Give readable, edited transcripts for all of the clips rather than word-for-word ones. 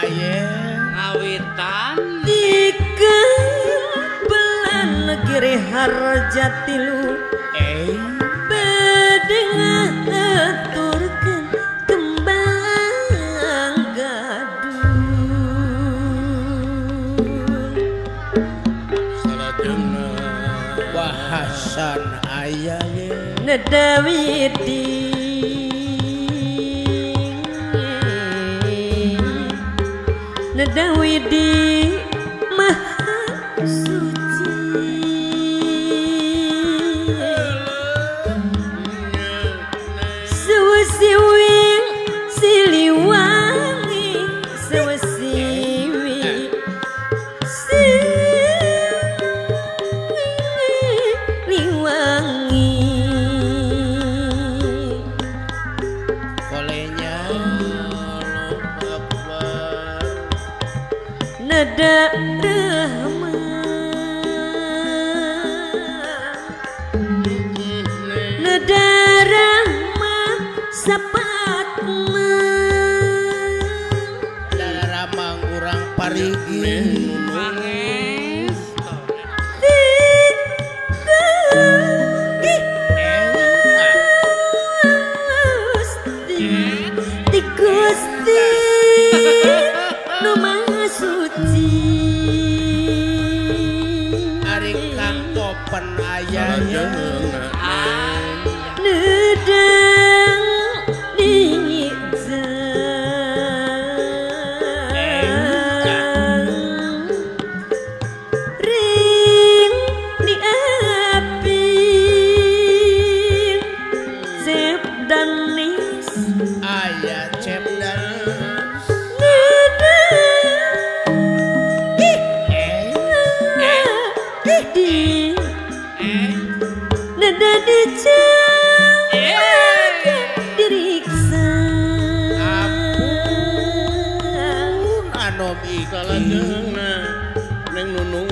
aye ngawitan tiga bulan negeri harjatilu bedeng aturkeun kembang gadul salajengna wahasan aya ye nedawidi Nedawidi maha suci Sewasiwing siliwangi Sewasiwing siliwangi kolenya nada rahmat nada rahmat sapatna dara ramang urang parigi Di Gusti nu maha suci ari kang topen aya nedang ring di api zep dan nis aya cep dan nada dijaga diriksa anom salajengna neng nunung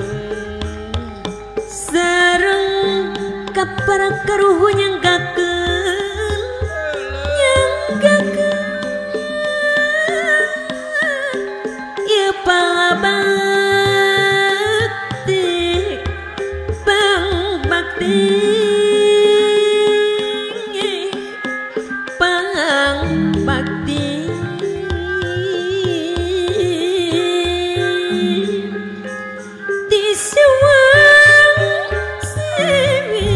sareng kapara karuhu nyanggakeun ieu pangabakti pangbakti di sewang sewi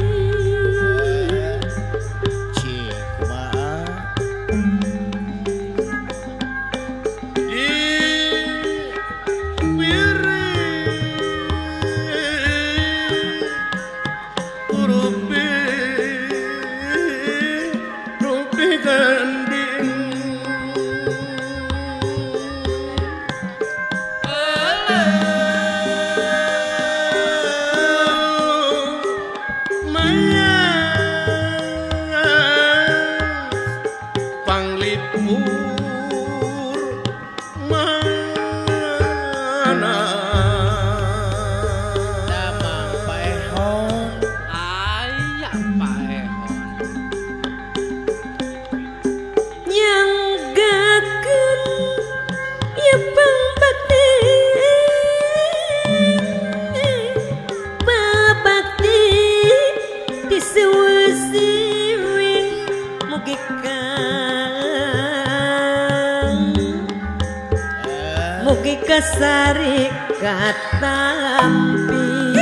mugi kasari katampi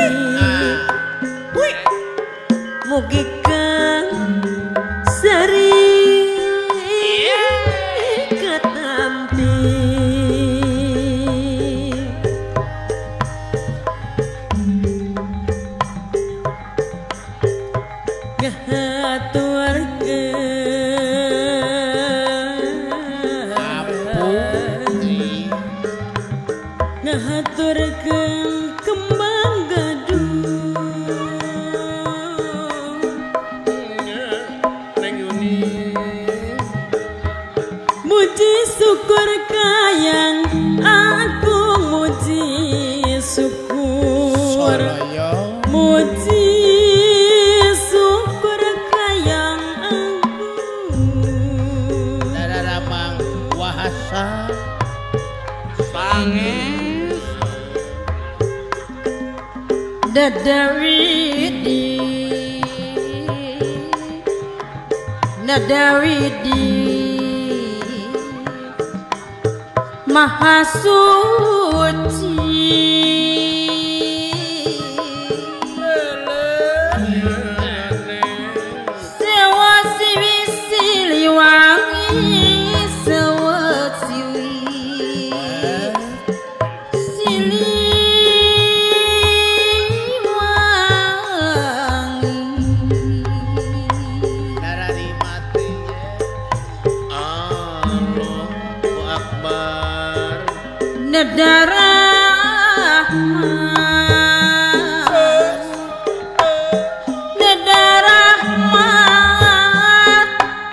mugi kasari katampi ngahaturkeun kembang gadung neng Yuni muji syukur kayang aku muji syukur muji syukur kayang aku Nadawidi Maha suci Sewa siwi siliwangi Sewa siwi Darari mati Allahu Akbar Nedarah Nedarahmat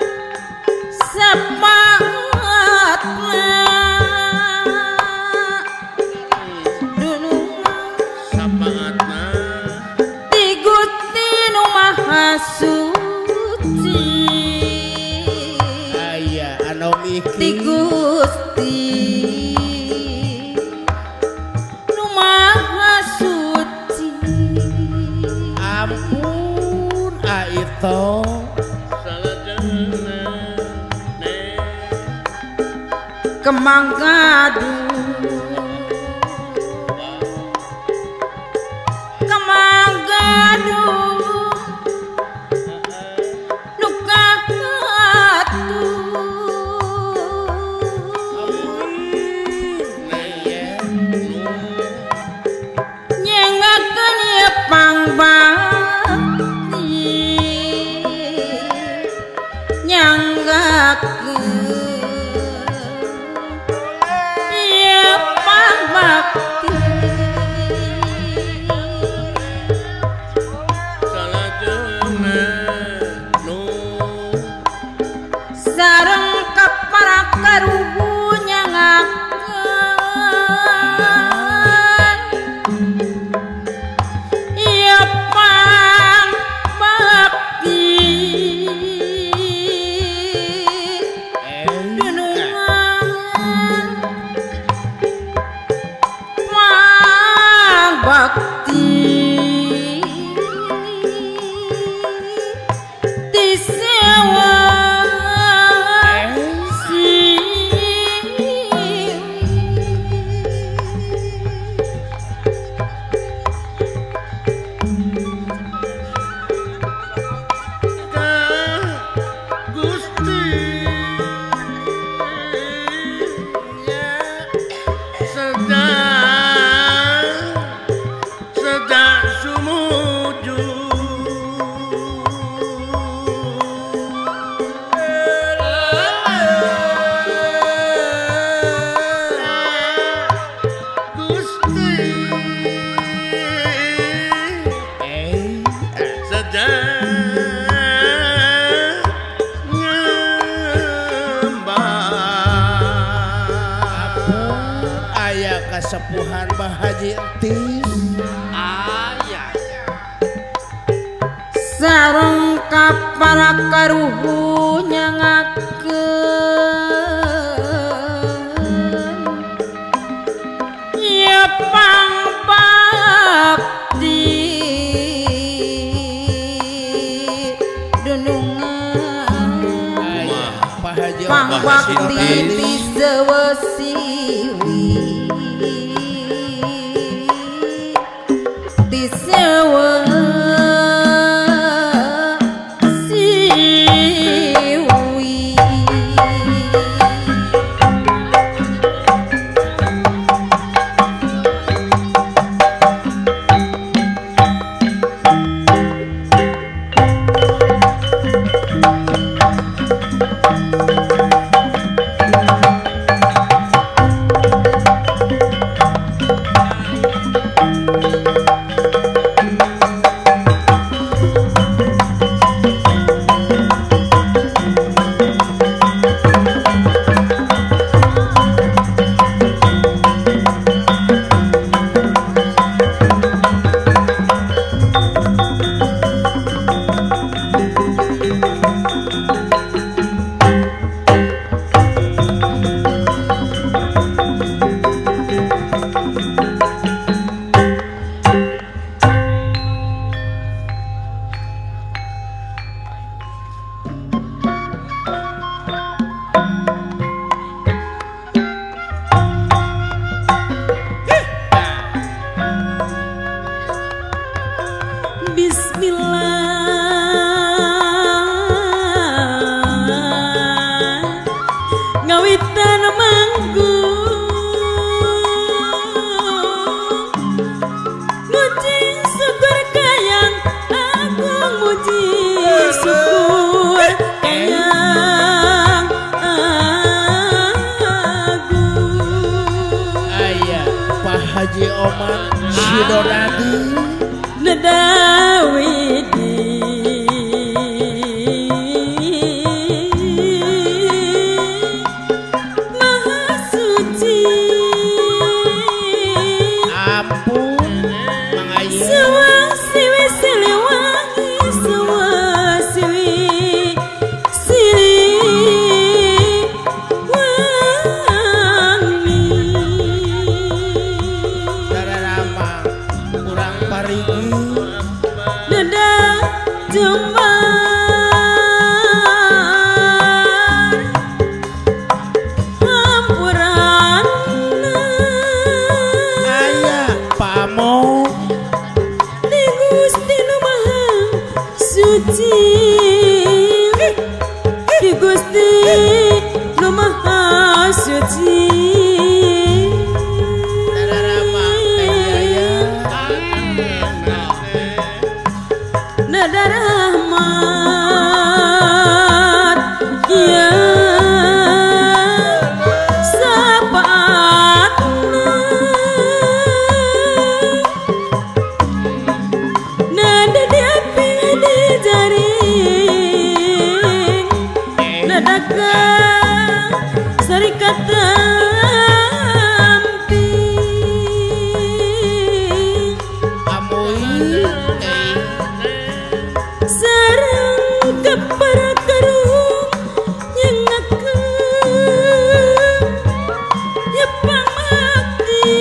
Sepaatna Dunungan Sapaatna Ti Gusti nu Maha Suci aya anu Ti mikir Gusti nu Maha Suci ampun aito salajengna ne Kemanggadu Kemanggadu Nukahatu Nyengakeun ieu pangbakti Nyanggakeun ieu pangbakti salajengna nu sareng kaparakaruhu nyangakeun ieu pangbakti Dunungan pangbakti Disewa Gusti ya sedang sumuju Gusti sedang nyembah aya kasepuhan Bahaji Entis Aya sareng kaparakaruhu nyangakeun ieu pangbakti Dunungan aya Bahaji pangbakti Entis ti sewa siwi ti sewa siwi Haji Oman Sidonadi Nedawidi Maha suci ampun mangaya Sewa siwi siliwangi Sewa siwi siliwangi dararama kurang parigi Dada jembar Hampuran aya pamong Di Gusti Nu Maha Suci Di Gusti Nu Maha Suci dararama jaya Nada rahmat Ya sapaatna Nada diapi di jaring Nada ka sarikata amui Sarang keperkarung yang aku ya pamakti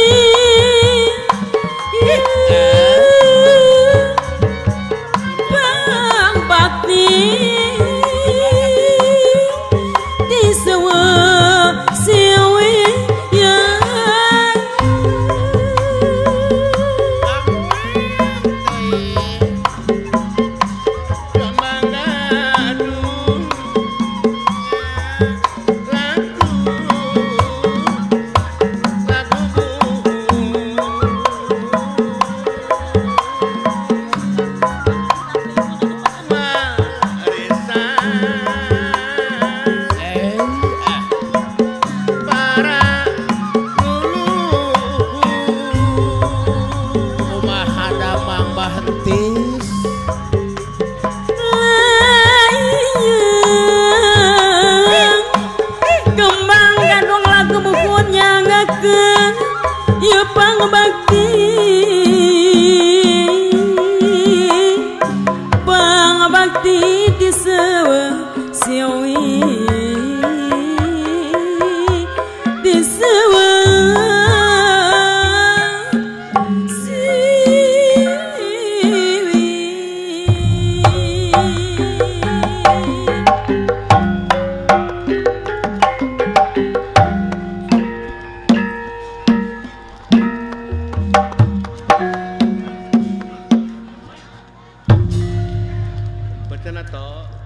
pang bakti di sewa siwi yang Kembang gadung lagu bukunya ngakeun ya pangbakti pangbakti di sewa siwi di sewa Bacana toh